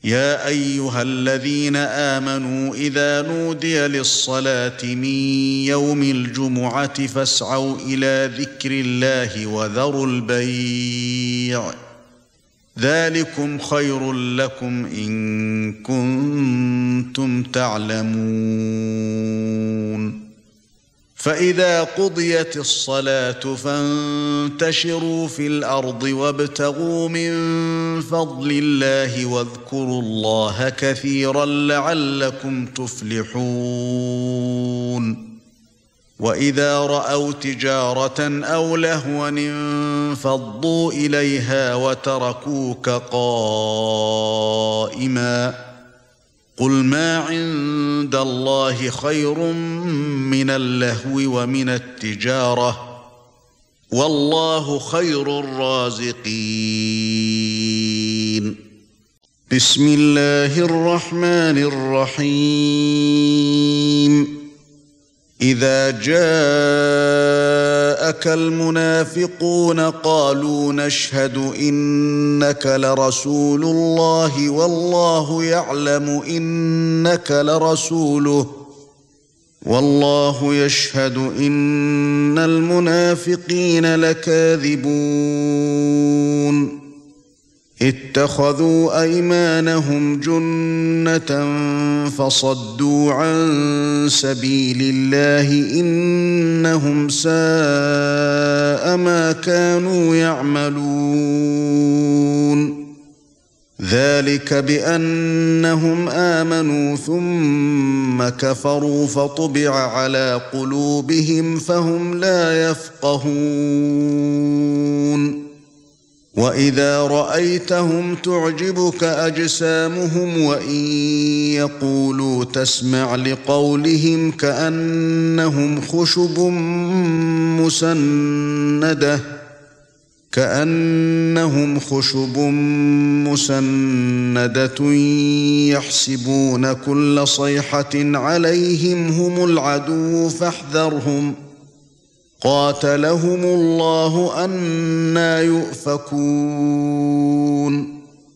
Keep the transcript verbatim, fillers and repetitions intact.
يا ايها الذين آمنوا اذا نودي للصلاة من يوم الجمعة فاسعوا الى ذكر الله وذروا البيع ذلكم خير لكم ان كنتم تعلمون فإذا قضيت الصلاة فانتشروا في الأرض وابتغوا من فضل الله واذكروا الله كثيرا لعلكم تفلحون وإذا رأوا تجارة أو لهوا انفضوا إليها وتركوك قائما قل ما عند الله خير من اللهو ومن التجارة والله خير الرازقين بسم الله الرحمن الرحيم إذا جاءك المنافقون قالوا نشهد إنك لرسول الله والله يعلم إنك لرسوله والله يشهد إن المنافقين لكاذبون اتخذوا أيمانهم جنة فصدوا عن سبيل الله إنهم ساء ما كانوا يعملون ذلك بأنهم آمنوا ثم كفروا فطبع على قلوبهم فهم لا يفقهون وإذا رأيتهم تعجبك أجسامهم وإن يقولوا تسمع لقولهم كأنهم خشب مسندة كأنهم خشب مسندة يحسبون كل صيحة عليهم هم العدو فاحذرهم قاتلهم الله أنى يؤفكون